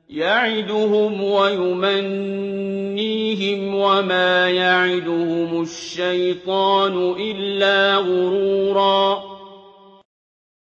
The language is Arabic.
يَعِدُهُمْ وَيُمَنِّيهِمْ ۖ وَمَا يَعِدُهُمُ الشَّيْطَانُ إِلَّا غُرُورًا